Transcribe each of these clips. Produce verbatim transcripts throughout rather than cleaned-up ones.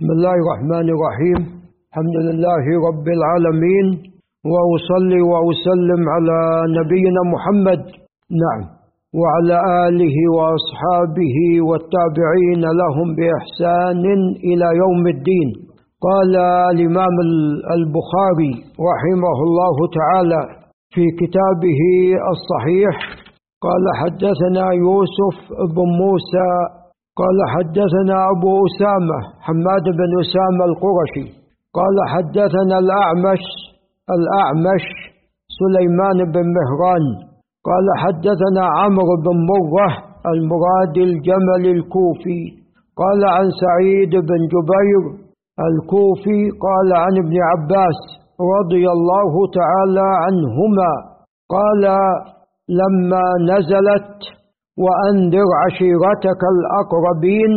بسم الله الرحمن الرحيم. الحمد لله رب العالمين، وأصلي وأسلم على نبينا محمد نعم وعلى آله وأصحابه والتابعين لهم بإحسان إلى يوم الدين. قال الإمام البخاري رحمه الله تعالى في كتابه الصحيح قال حدثنا يوسف بن موسى قال حدثنا أبو أسامة حماد بن أسامة القرشي قال حدثنا الأعمش الأعمش سليمان بن مهران قال حدثنا عمرو بن مرة المراد الجمل الكوفي قال عن سعيد بن جبير الكوفي قال عن ابن عباس رضي الله تعالى عنهما قال لما نزلت وأنذر عشيرتك الأقربين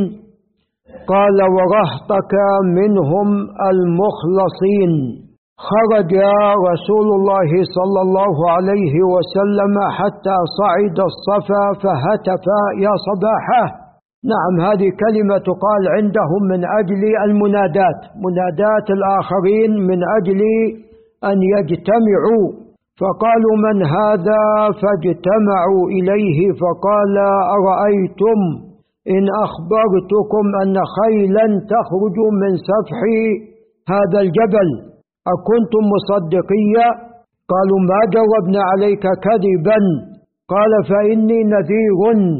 قال ورهطك منهم المخلصين خرج رسول الله صلى الله عليه وسلم حتى صعد الصفا فهتف يا صباحه. نعم، هذه كلمة تقال عندهم من أجل المنادات، منادات الآخرين من أجل أن يجتمعوا، فقالوا من هذا؟ فاجتمعوا إليه فقال أرأيتم إن أخبرتكم أن خيلا تخرج من سفح هذا الجبل أكنتم مصدقية؟ قالوا ما جربنا عليك كذبا. قال فإني نذير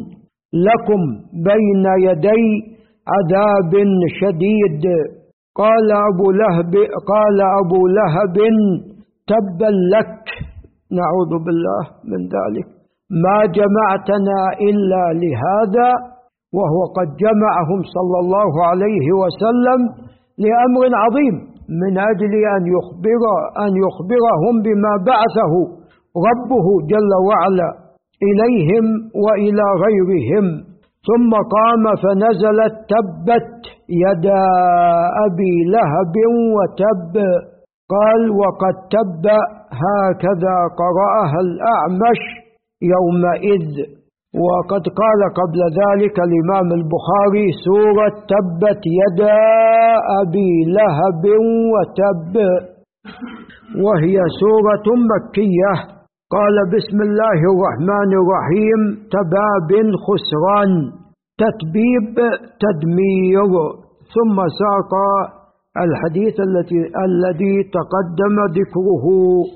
لكم بين يدي عذاب شديد. قال أبو لهب قال أبو لهب تبا لك، نعوذ بالله من ذلك، ما جمعتنا إلا لهذا، وهو قد جمعهم صلى الله عليه وسلم لأمر عظيم من أجل أن يخبر أن يخبرهم بما بعثه ربه جل وعلا إليهم وإلى غيرهم. ثم قام فنزلت تبت يدا أبي لهب وتب. قال وقد تب هكذا قرأها الأعمش يومئذ. وقد قال قبل ذلك الإمام البخاري سورة تبت يدا أبي لهب وتب، وهي سورة مكية. قال بسم الله الرحمن الرحيم تباب خسران، تتبيب تدمير. ثم ساق الحديث التي الذي تقدم ذكره.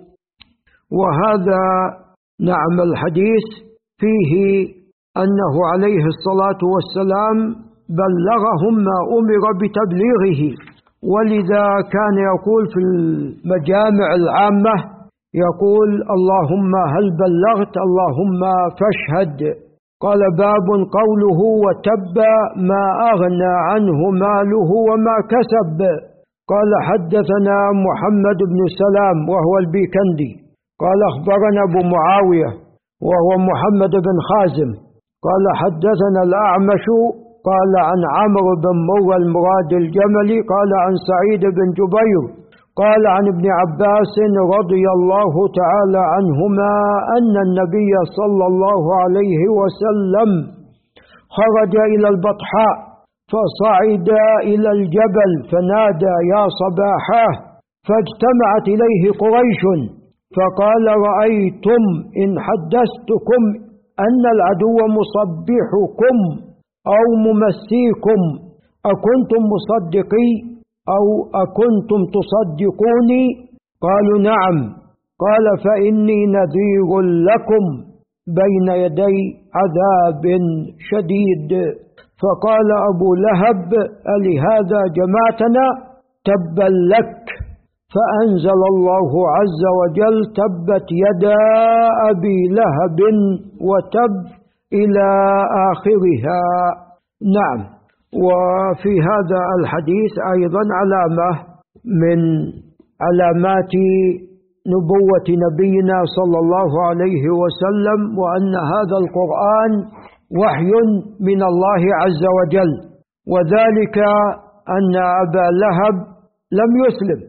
وهذا نعم الحديث فيه أنه عليه الصلاة والسلام بلغهم ما أمر بتبليغه، ولذا كان يقول في المجامع العامة يقول اللهم هل بلغت اللهم فاشهد. قال باب قوله وتب ما أغنى عنه ماله وما كسب. قال حدثنا محمد بن سلام وهو البيكندي قال أخبرنا أبو معاوية وهو محمد بن خازم قال حدثنا الأعمش قال عن عمرو بن مرة المراد الجملي قال عن سعيد بن جبير قال عن ابن عباس رضي الله تعالى عنهما أن النبي صلى الله عليه وسلم خرج إلى البطحاء فصعد إلى الجبل فنادى يا صباحاه، فاجتمعت إليه قريش فقال رأيتم إن حدثتكم أن العدو مصبحكم أو ممسيكم أكنتم مصدقي أو أكنتم تصدقوني؟ قالوا نعم. قال فإني نذير لكم بين يدي عذاب شديد. فقال أبو لهب ألهذا جمعتنا؟ تبا لك. فأنزل الله عز وجل تبت يدا أبي لهب وتب إلى آخرها. نعم. وفي هذا الحديث أيضا علامة من علامات نبوة نبينا صلى الله عليه وسلم، وأن هذا القرآن وحي من الله عز وجل، وذلك أن أبا لهب لم يسلم،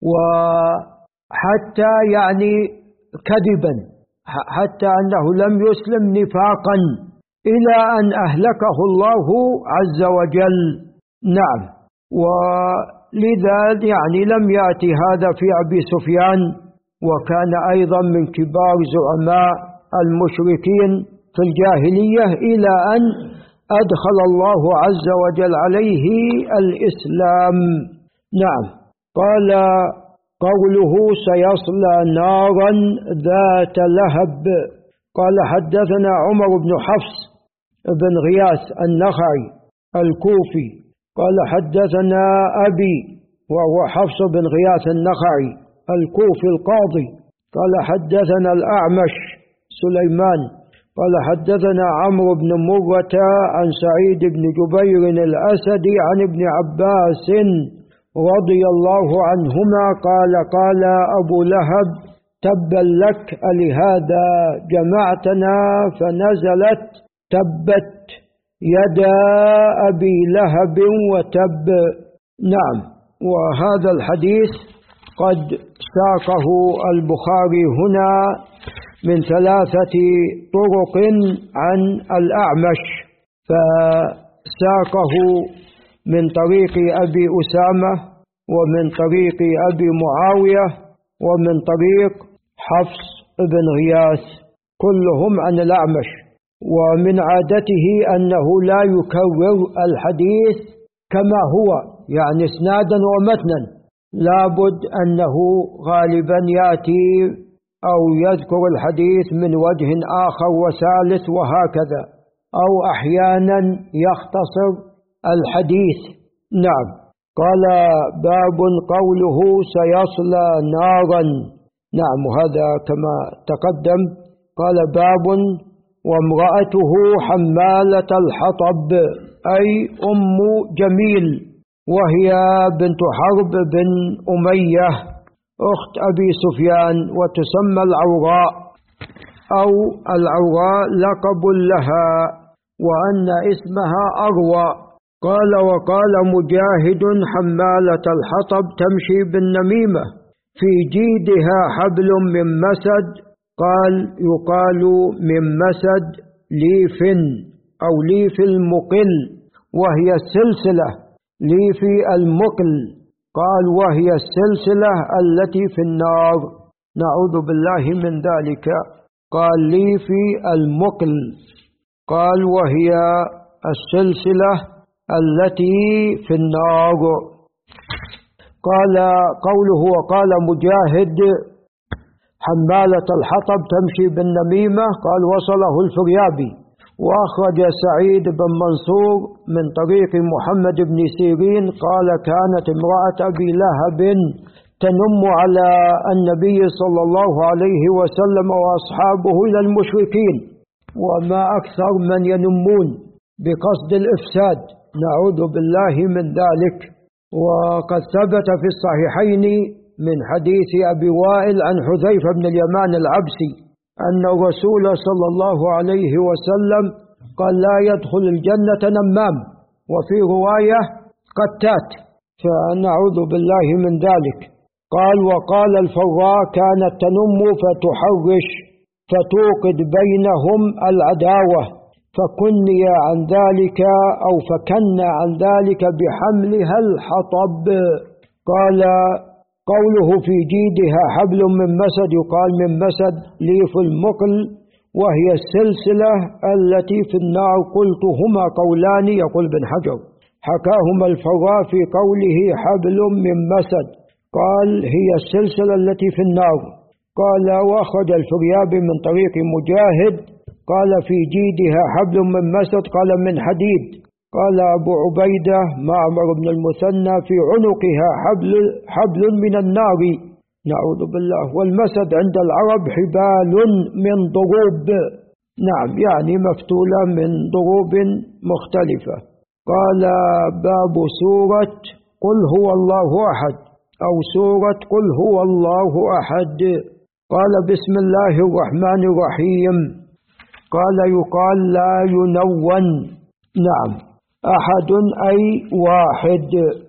وحتى يعني كذبا، حتى أنه لم يسلم نفاقا إلى أن أهلكه الله عز وجل. نعم. ولذا يعني لم يأتي هذا في أبي سفيان، وكان أيضا من كبار زعماء المشركين في الجاهلية، إلى أن أدخل الله عز وجل عليه الإسلام. نعم. قال قوله سيصلى نارا ذات لهب. قال حدثنا عمر بن حفص بن غياث النخعي الكوفي قال حدثنا أبي وهو حفص بن غياث النخعي الكوفي القاضي قال حدثنا الأعمش سليمان قال حدثنا عمرو بن مرة عن سعيد بن جبير الأسدي عن ابن عباس رضي الله عنهما قال قال أبو لهب تبا لك ألهذا جمعتنا فنزلت تبت يدا أبي لهب وتب. نعم. وهذا الحديث قد ساقه البخاري هنا من ثلاثة طرق عن الأعمش، فساقه من طريق أبي أسامة ومن طريق أبي معاوية ومن طريق حفص بن غياث، كلهم عن الأعمش. ومن عادته أنه لا يكرر الحديث كما هو، يعني اسنادا ومتنا، لابد أنه غالبا يأتي أو يذكر الحديث من وجه آخر وثالث وهكذا، أو أحيانا يختصر الحديث. نعم. قال باب قوله سيصلى نارا. نعم، وهذا كما تقدم. قال باب وامرأته حمالة الحطب، أي أم جميل، وهي بنت حرب بن أمية أخت أبي سفيان، وتسمى العوراء أو العوراء لقب لها، وأن اسمها أروى. قال وقال مجاهد حمالة الحطب تمشي بالنميمة في جيدها حبل من مسد، قال يقال من مسد ليف أو ليف المقل، وهي السلسلة ليف المقل، قال وهي السلسلة التي في النار، نعوذ بالله من ذلك. قال ليف المقل، قال وهي السلسلة التي في النار. قال قوله وقال مجاهد حمالة الحطب تمشي بالنميمة، قال وصله الفريابي. وأخرج سعيد بن منصور من طريق محمد بن سيرين قال كانت امرأة أبي لهب تنم على النبي صلى الله عليه وسلم وأصحابه إلى المشركين، وما أكثر من ينمون بقصد الإفساد، نعوذ بالله من ذلك. وقد ثبت في الصحيحين من حديث أبي وائل عن حذيفة بن اليمان العبسي أن الرسول صلى الله عليه وسلم قال لا يدخل الجنة نمام، وفي رواية قتات، فنعوذ بالله من ذلك. قال وقال الفراء كانت تنم فتحرش فتوقد بينهم العداوة، فكني عن ذلك أو فكنا عن ذلك بحملها الحطب. قال قوله في جيدها حبل من مسد، يقال من مسد ليف المقل، وهي السلسلة التي في النار. قلت هما قولان، يقول بن حجر حكاهما الفراء في قوله حبل من مسد، قال هي السلسلة التي في النار. قال وأخرج الفريابي من طريق مجاهد قال في جيدها حبل من مسد، قال من حديد. قال أبو عبيدة معمر بن المثنى في عنقها حبل, حبل من النار، نعوذ بالله. والمسد عند العرب حبال من ضروب، نعم، يعني مفتولة من ضروب مختلفة. قال باب سورة قل هو الله أحد أو سورة قل هو الله أحد. قال بسم الله الرحمن الرحيم. قال يقال لا ينون، نعم، أحد أي واحد.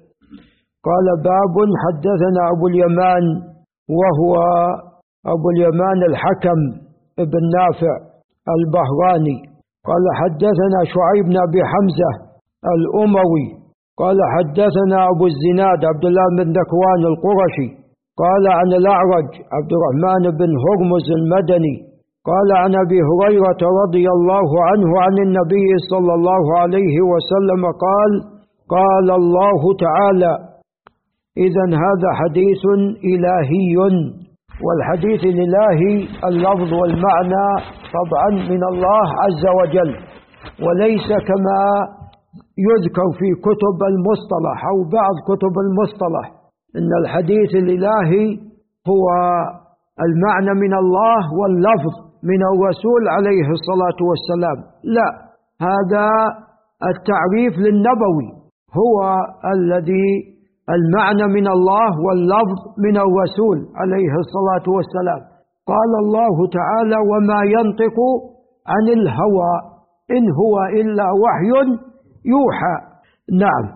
قال باب حدثنا أبو اليمان وهو أبو اليمان الحكم ابن نافع البهراني قال حدثنا شعيب بن أبي حمزة الأموي قال حدثنا أبو الزناد عبد الله بن ذكوان القرشي قال عن الأعرج عبد الرحمن بن هرمز المدني قال عن أبي هريرة رضي الله عنه عن النبي صلى الله عليه وسلم قال قال الله تعالى. إذن هذا حديث إلهي، والحديث الإلهي اللفظ والمعنى طبعا من الله عز وجل، وليس كما يذكر في كتب المصطلح أو بعض كتب المصطلح إن الحديث الإلهي هو المعنى من الله واللفظ من الرسول عليه الصلاة والسلام. لا، هذا التعريف للنبوي هو الذي المعنى من الله واللفظ من الرسول عليه الصلاة والسلام. قال الله تعالى وما ينطق عن الهوى إن هو إلا وحي يوحى. نعم.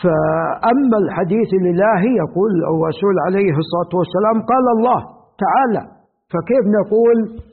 فأما الحديث الإلهي يقول الرسول عليه الصلاة والسلام قال الله تعالى، فكيف نقول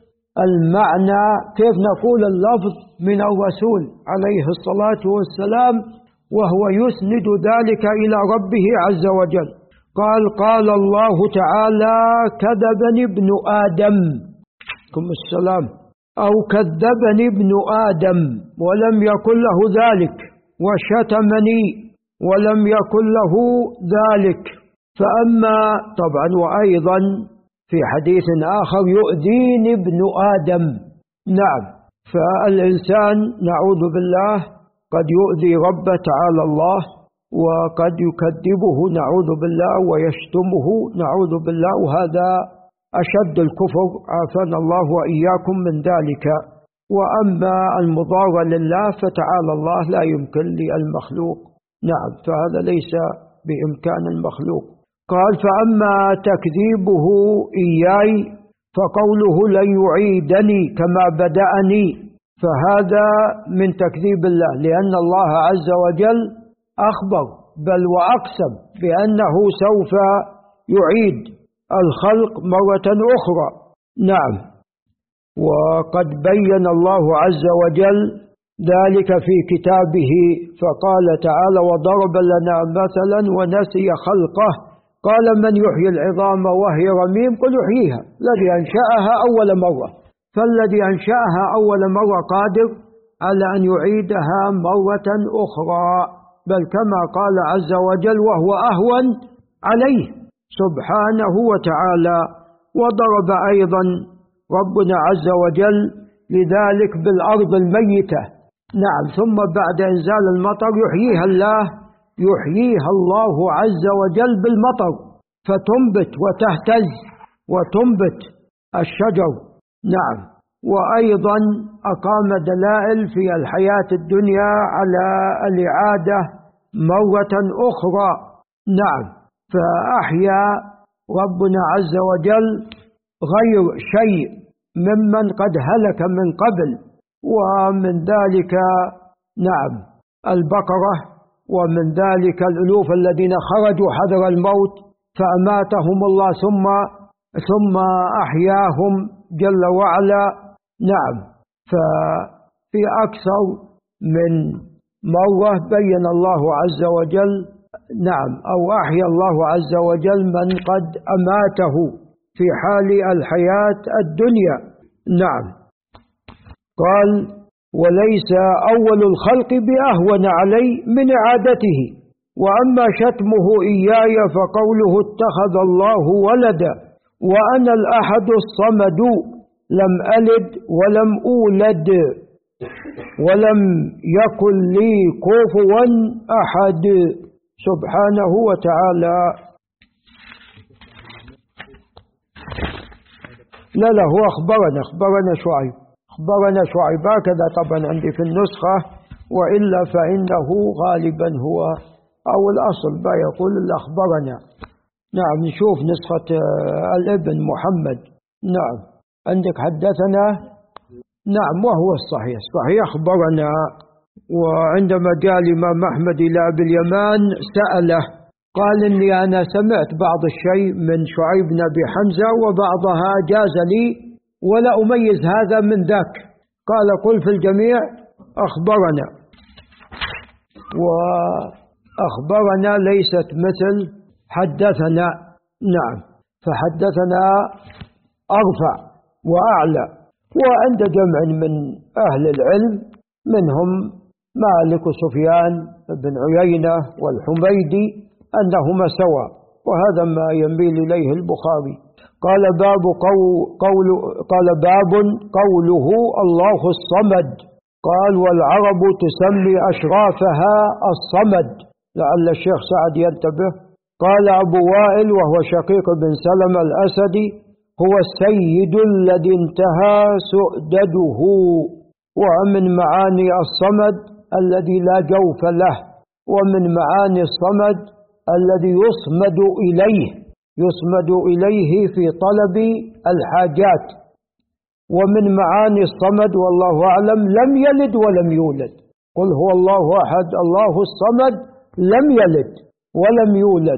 المعنى، كيف نقول اللفظ من الرسول عليه الصلاة والسلام وهو يسند ذلك إلى ربه عز وجل؟ قال قال الله تعالى كذبني ابن آدم كم السلام أو كذبني ابن آدم ولم يكن له ذلك، وشتمني ولم يكن له ذلك. فأما طبعا وأيضا في حديث آخر يؤذيني ابن آدم. نعم. فالإنسان نعوذ بالله قد يؤذي ربه تعالى الله، وقد يكذبه نعوذ بالله ويشتمه نعوذ بالله، وهذا أشد الكفر عافانا الله وإياكم من ذلك. وأما المضار لله فتعالى الله لا يمكن للمخلوق. نعم. فهذا ليس بإمكان المخلوق. قال فأما تكذيبه إياي فقوله لن يعيدني كما بدأني، فهذا من تكذيب الله، لأن الله عز وجل أخبر بل وأقسم بأنه سوف يعيد الخلق مرة أخرى. نعم. وقد بين الله عز وجل ذلك في كتابه فقال تعالى وضرب لنا مثلا ونسي خلقه قال من يحيي العظام وهي رميم قل يحييها الذي أنشأها أول مرة. فالذي أنشأها أول مرة قادر على أن يعيدها مرة أخرى، بل كما قال عز وجل وهو أهون عليه سبحانه وتعالى. وضرب أيضا ربنا عز وجل لذلك بالأرض الميتة. نعم. ثم بعد إنزال المطر يحييها الله يحييها الله عز وجل بالمطر فتنبت وتهتز وتنبت الشجر. نعم. وأيضا أقام دلائل في الحياة الدنيا على الإعادة مرة أخرى. نعم. فأحيا ربنا عز وجل غير شيء ممن قد هلك من قبل، ومن ذلك نعم البقرة، ومن ذلك الألوف الذين خرجوا حذر الموت فأماتهم الله ثم ثم أحياهم جل وعلا. نعم. ففي أكثر من مرة بين الله عز وجل نعم أو أحيا الله عز وجل من قد أماته في حال الحياة الدنيا. نعم. قال وليس أول الخلق بأهون علي من إعادته. وأما شتمه إياي فقوله اتخذ الله ولدا وأنا الأحد الصمد لم ألد ولم أولد ولم يكن لي كفوا أحد سبحانه وتعالى. لا لا هو أخبرنا أخبرنا شعيب أخبرنا شعيب هكذا طبعا عندي في النسخة، وإلا فإنه غالبا هو أو الأصل با يقول أخبرنا. نعم. نشوف نسخة الابن محمد. نعم. عندك حدثنا. نعم. وهو الصحيح صحيح أخبرنا. وعندما جاء الإمام أحمد إلى أبي اليمان سأله قال إني أنا سمعت بعض الشيء من شعيب بن أبي حمزة وبعضها جاز لي ولا أميز هذا من ذاك. قال قل في الجميع أخبرنا. و أخبرنا ليست مثل حدثنا. نعم، فحدثنا أرفع وأعلى. وعند جمع من أهل العلم منهم مالك وسفيان بن عيينة والحميدي أنهما سواء، وهذا ما يميل إليه البخاري. قال باب قول قال باب قوله الله الصمد. قال والعرب تسمي أشرافها الصمد، لعل الشيخ سعد ينتبه. قال أبو وائل وهو شقيق بن سلمة الأسدي هو السيد الذي انتهى سؤدده. ومن معاني الصمد الذي لا جوف له، ومن معاني الصمد الذي يصمد إليه يصمد إليه في طلب الحاجات. ومن معاني الصمد والله أعلم لم يلد ولم يولد. قل هو الله أحد الله الصمد لم يلد ولم يولد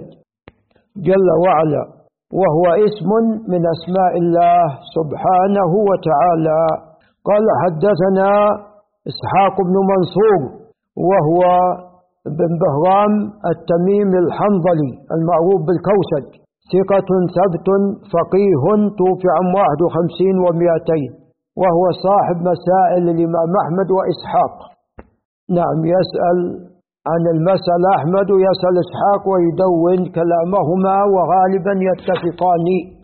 جل وعلا، وهو اسم من أسماء الله سبحانه وتعالى. قال حدثنا إسحاق بن منصور وهو بن بهرام التميم الحنظلي المعروف بالكوسج، ثقة ثبت فقيه، توفي عام واحد وخمسين ومئتين، وهو صاحب مسائل الإمام أحمد وإسحاق. نعم، يسأل عن المسألة أحمد ويسأل إسحاق ويدون كلامهما وغالبا يتفقان.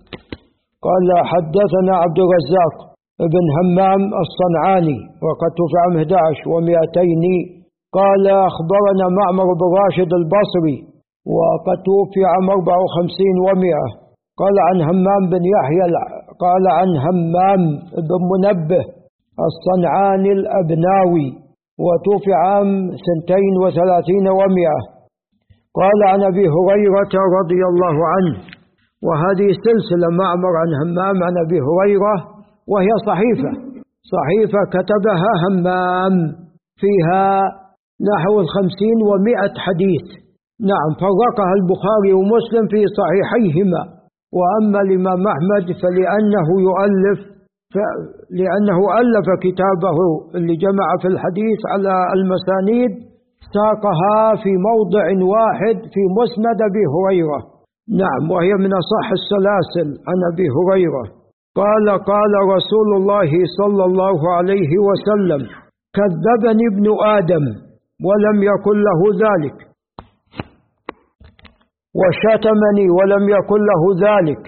قال حدثنا عبد الرزاق ابن همام الصنعاني وقد توفي عام أحد عشر ومئتين. قال أخبرنا معمر بن راشد البصري وقد توفي عام أربعة وخمسين ومئة. قال عن همام بن يحيى قال عن همام بن منبه الصنعاني الأبناوي وتوفي عام سنتين وثلاثين ومئة. قال عن أبي هريرة رضي الله عنه، وهذه سلسلة معمر عن همام عن أبي هريرة، وهي صحيفة صحيفة كتبها همام فيها نحو الخمسين ومئة حديث. نعم، فرقها البخاري ومسلم في صحيحيهما. وأما الإمام أحمد فلأنه يؤلف لأنه ألف كتابه اللي جمع في الحديث على المسانيد ساقها في موضع واحد في مسند أبي هريرة. نعم، وهي من أصح السلاسل عن أبي هريرة. قال قال رسول الله صلى الله عليه وسلم كذبني ابن آدم ولم يكن له ذلك، وشتمني ولم يكن له ذلك.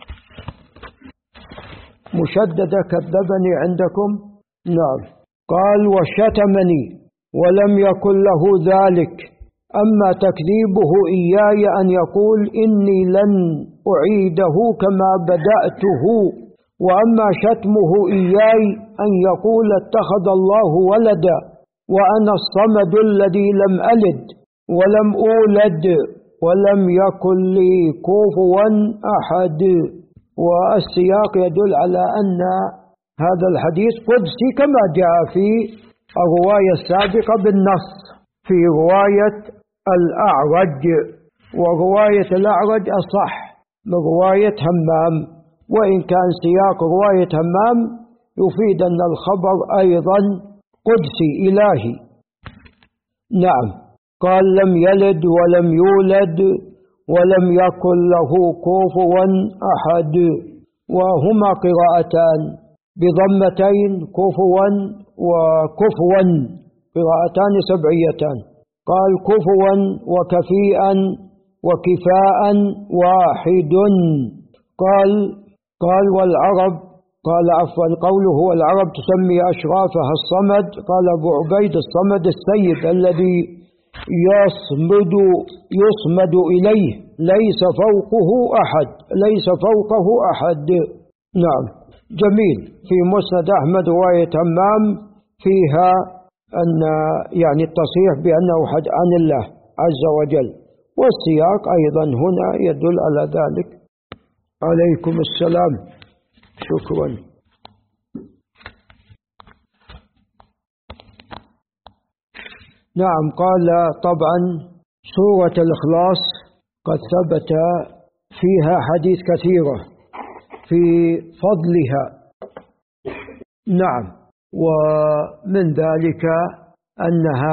مشددة كذبني عندكم؟ نعم. قال وشتمني ولم يكن له ذلك. أما تكذيبه إياي أن يقول إني لن أعيده كما بدأته، وأما شتمه إياي أن يقول اتخذ الله ولدا وأنا الصمد الذي لم ألد ولم أولد ولم يكن لي كفوا أحد. والسياق يدل على أن هذا الحديث قدسي كما جاء في الرواية السابقة بالنص في رواية الأعرج، ورواية الأعرج أصح من رواية همام، وإن كان سياق رواية همام يفيد أن الخبر أيضا قدسي إلهي. نعم. قال لم يلد ولم يولد ولم يكن له كفوا أحد، وهما قراءتان بضمتين كفوا وكفوا، قراءتان سبعيتان. قال كفوا وكفيئا وكفاء واحد. قال قال والعرب قال عفوا قوله والعرب تسمي أشرافها الصمد. قال أبو عبيد الصمد السيد الذي يصمد يصمد إليه ليس فوقه أحد ليس فوقه أحد. نعم، جميل. في مسند أحمد رواية همام فيها أن يعني التصريح بأنه حد عن الله عز وجل، والسياق أيضا هنا يدل على ذلك. عليكم السلام. شكرا. نعم. قال طبعا سورة الإخلاص قد ثبت فيها حديث كثيرة في فضلها. نعم، ومن ذلك أنها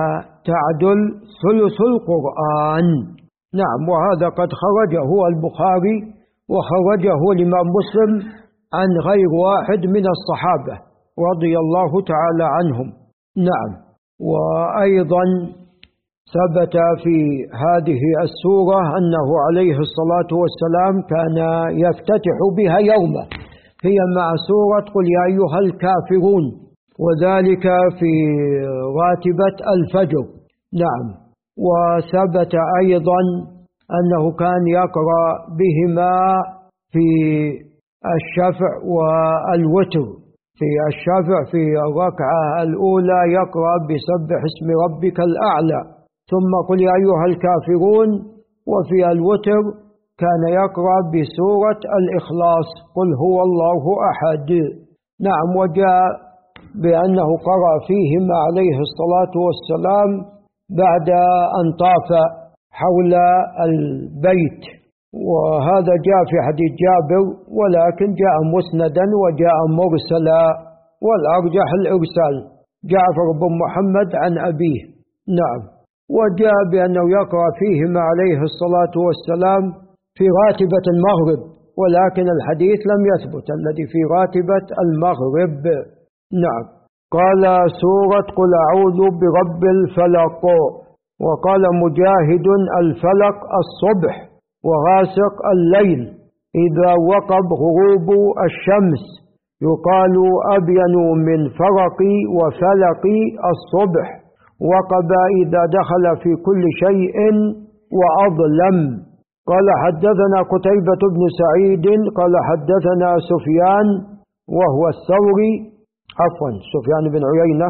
تعدل ثلث القرآن. نعم، وهذا قد خرجه البخاري وخرجه الإمام مسلم عن غير واحد من الصحابة رضي الله تعالى عنهم. نعم، وأيضا ثبت في هذه السورة أنه عليه الصلاة والسلام كان يفتتح بها يومه، هي مع سورة قل يا أيها الكافرون، وذلك في راتبة الفجر. نعم، وثبت أيضا أنه كان يقرأ بهما في الشفع والوتر. في الشفع في الركعة الأولى يقرأ بسبح اسم ربك الأعلى، ثم قل يا أيها الكافرون، وفي الوتر كان يقرأ بسورة الإخلاص قل هو الله أحد. نعم، وجاء بأنه قرأ فيهما عليه الصلاة والسلام بعد أن طاف حول البيت، وهذا جاء في حديث جابر، ولكن جاء مسندا وجاء مرسلا، والأرجح الإرسال، جعفر بن محمد عن أبيه. نعم، وجاء بأنه يقرأ فيهما عليه الصلاة والسلام في راتبة المغرب، ولكن الحديث لم يثبت الذي في راتبة المغرب. نعم، قال سورة قل أعوذ برب الفلق. وقال مجاهد الفلق الصبح وغاسق الليل إذا وقب غروب الشمس، يقال أبين من فرق وفلق الصبح، وقب إذا دخل في كل شيء وأظلم. قال حدثنا قتيبة بن سعيد قال حدثنا سفيان وهو الثوري، عفوا سفيان بن عيينة،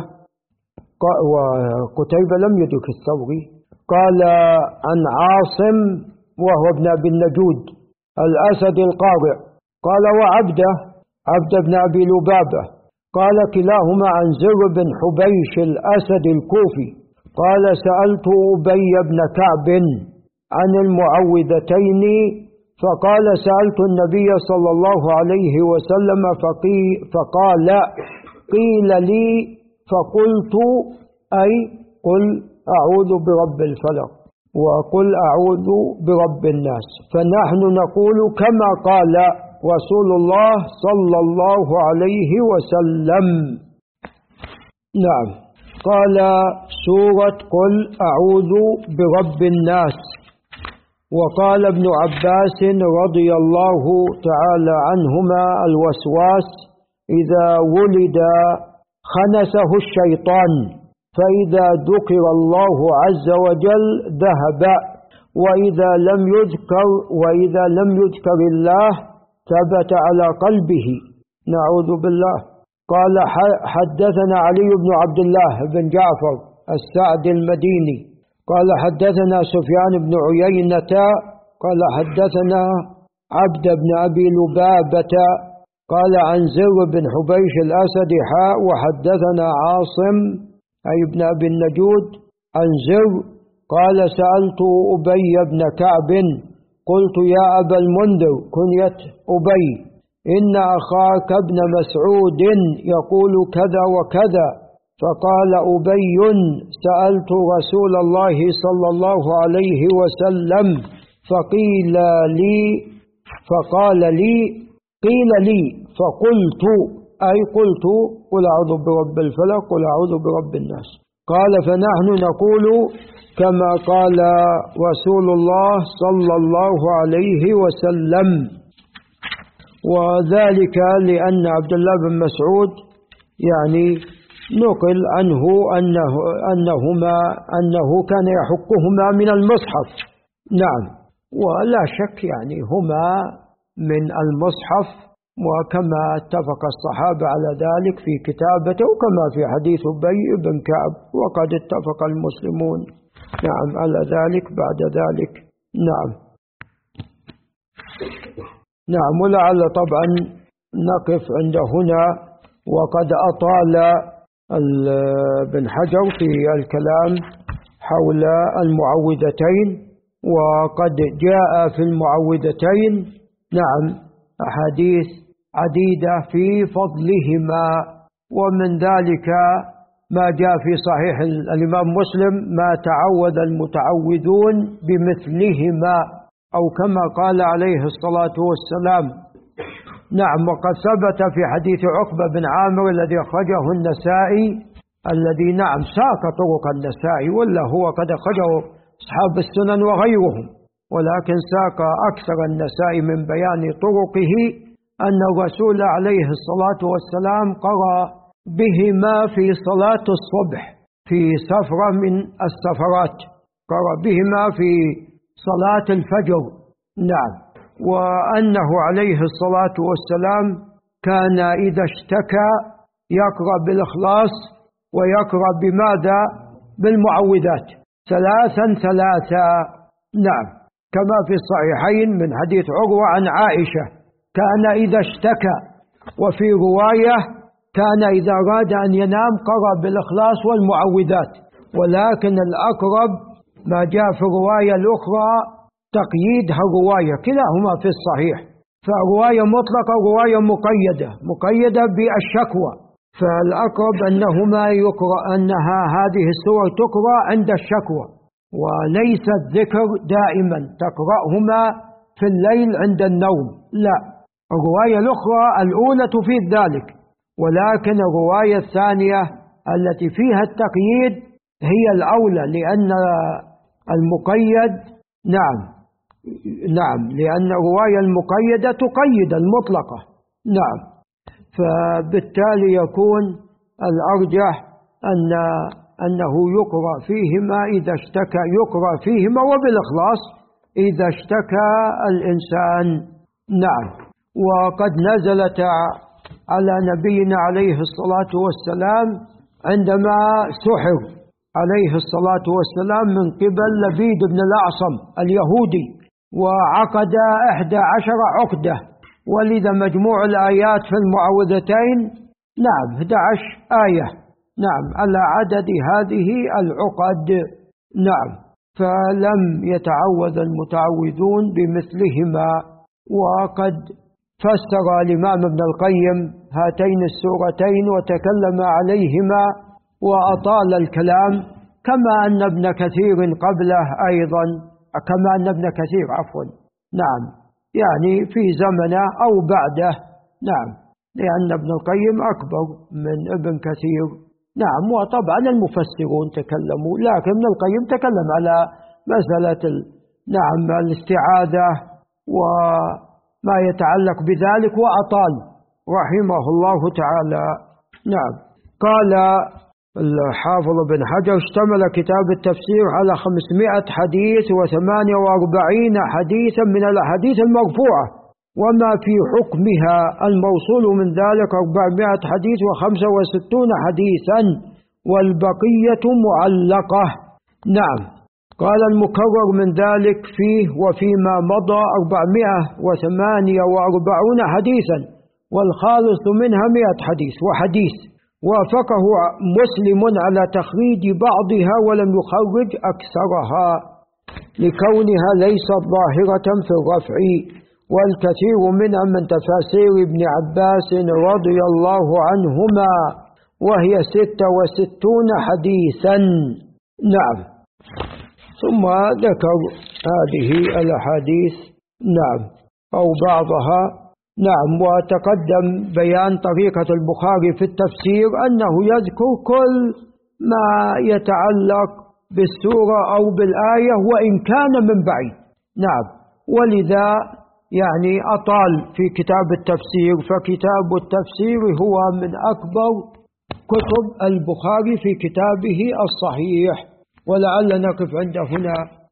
وقتيبة لم يدرك الثوري. قال عن عاصم وهو ابن أبي النجود الأسد القارئ، قال وعبده عبد بن أبي لبابة، قال كلاهما عن زر بن حبيش الأسد الكوفي، قال سألت أبي بن كعب عن المعوذتين، فقال سألت النبي صلى الله عليه وسلم فقال قيل لي فقلت أي قل أعوذ برب الفلق وقل أعوذ برب الناس، فنحن نقول كما قال رسول الله صلى الله عليه وسلم. نعم، قال سورة قل أعوذ برب الناس. وقال ابن عباس رضي الله تعالى عنهما الوسواس إذا ولد خنسه الشيطان، فإذا ذكر الله عز وجل ذهب، وإذا لم يذكر وإذا لم يذكر الله ثبت على قلبه، نعوذ بالله. قال حدثنا علي بن عبد الله بن جعفر السعد المديني قال حدثنا سفيان بن عيينة قال حدثنا عبد بن أبي لبابة قال عن زر بن حبيش الأسد حاء، وحدثنا عاصم أي ابن أبي النجود عن زر قال سألت أبي بن كعب قلت يا أبا المنذر كنية أبي إن أخاك ابن مسعود يقول كذا وكذا، فقال أبي سألت رسول الله صلى الله عليه وسلم فقيل لي فقال لي قيل لي فقلت أي قلت قل أعوذ برب الفلق قل أعوذ برب الناس. قال فنحن نقول كما قال رسول الله صلى الله عليه وسلم، وذلك لأن عبد الله بن مسعود يعني نقل عنه أنه أنهما أنه كان يحكهما من المصحف. نعم، ولا شك يعني هما من المصحف، وكما اتفق الصحابة على ذلك في كتابته، وكما في حديث أبي بن كعب، وقد اتفق المسلمون نعم على ذلك بعد ذلك. نعم نعم ولعل طبعا نقف عند هنا، وقد أطال ابن حجر في الكلام حول المعوذتين، وقد جاء في المعوذتين نعم أحاديث عديدة في فضلهما، ومن ذلك ما جاء في صحيح الإمام مسلم: ما تعوذ المتعوذون بمثلهما، أو كما قال عليه الصلاة والسلام. نعم. وقد ثبت في حديث عقبة بن عامر الذي أخرجه النسائي، الذي نعم ساق طرق النسائي، ولا هو قد أخرجه أصحاب السنن وغيرهم، ولكن ساق أكثر النسائي من بيان طرقه أن الرسول عليه الصلاة والسلام قرأ بهما في صلاة الصبح في سفرة من السفرات، قرأ بهما في صلاة الفجر. نعم. وأنه عليه الصلاة والسلام كان إذا اشتكى يقرأ بالإخلاص ويقرأ بماذا؟ بالمعوذات ثلاثا ثلاثا. نعم. كما في الصحيحين من حديث عروة عن عائشة: كان إذا اشتكى. وفي رواية: كان إذا أراد أن ينام قرأ بالإخلاص والمعوذات. ولكن الأقرب ما جاء في الرواية الأخرى تقييدها الرواية، كلاهما في الصحيح، فرواية مطلقة ورواية مقيدة مقيدة بالشكوى. فالأقرب أنهما يقرأ أنها هذه السور تقرأ عند الشكوى، وليس الذكر دائما تقرأهما في الليل عند النوم، لا. الرواية الأخرى الأولى تفيد ذلك، ولكن الرواية الثانية التي فيها التقييد هي الأولى، لأن المقيد نعم نعم لأن الرواية المقيدة تقيد المطلقة. نعم. فبالتالي يكون الأرجح أن أنه يقرأ فيهما إذا اشتكى، يقرأ فيهما وبالإخلاص إذا اشتكى الإنسان. نعم. وقد نزلت على نبينا عليه الصلاة والسلام عندما سحر عليه الصلاة والسلام من قبل لبيد بن الأعصم اليهودي، وعقد إحدى عشر عقدة، ولذا مجموع الآيات في المعوذتين نعم إحدى عشر آية، نعم على عدد هذه العقد. نعم. فلم يتعوذ المتعوذون بمثلهما. وقد فسر الإمام ابن القيم هاتين السورتين وتكلم عليهما وأطال الكلام، كما أن ابن كثير قبله أيضا، كما أن ابن كثير عفوا نعم يعني في زمنه أو بعده. نعم. لأن ابن القيم أكبر من ابن كثير. نعم. وطبعا المفسرون تكلموا، لكن ابن القيم تكلم على مسألة نعم الاستعاذة وما يتعلق بذلك وأطال رحمه الله تعالى. نعم. قال الحافظ بن حجر: اشتمل كتاب التفسير على خمسمائة حديث وثمانية وأربعين حديثا من الأحاديث المرفوعة، وما في حكمها الموصول من ذلك أربعمائة حديث وخمسة وستون حديثا، والبقية معلقة. نعم. قال المكرر من ذلك فيه وفيما مضى أربعمائة وثمانية وأربعون حديثا، والخالص منها مئة حديث وحديث، وافقه مسلم على تخريج بعضها ولم يخرج أكثرها لكونها ليست ظاهرة في الرفع، والكثير منها من تفاسير ابن عباس رضي الله عنهما، وهي ستة وستون حديثا. نعم. ثم ذكر هذه الأحاديث نعم أو بعضها. نعم. وتقدم بيان طريقة البخاري في التفسير أنه يذكر كل ما يتعلق بالسورة أو بالآية وإن كان من بعيد. نعم. ولذا يعني أطال في كتاب التفسير، فكتاب التفسير هو من أكبر كتب البخاري في كتابه الصحيح. ولعل نقف عند هنا.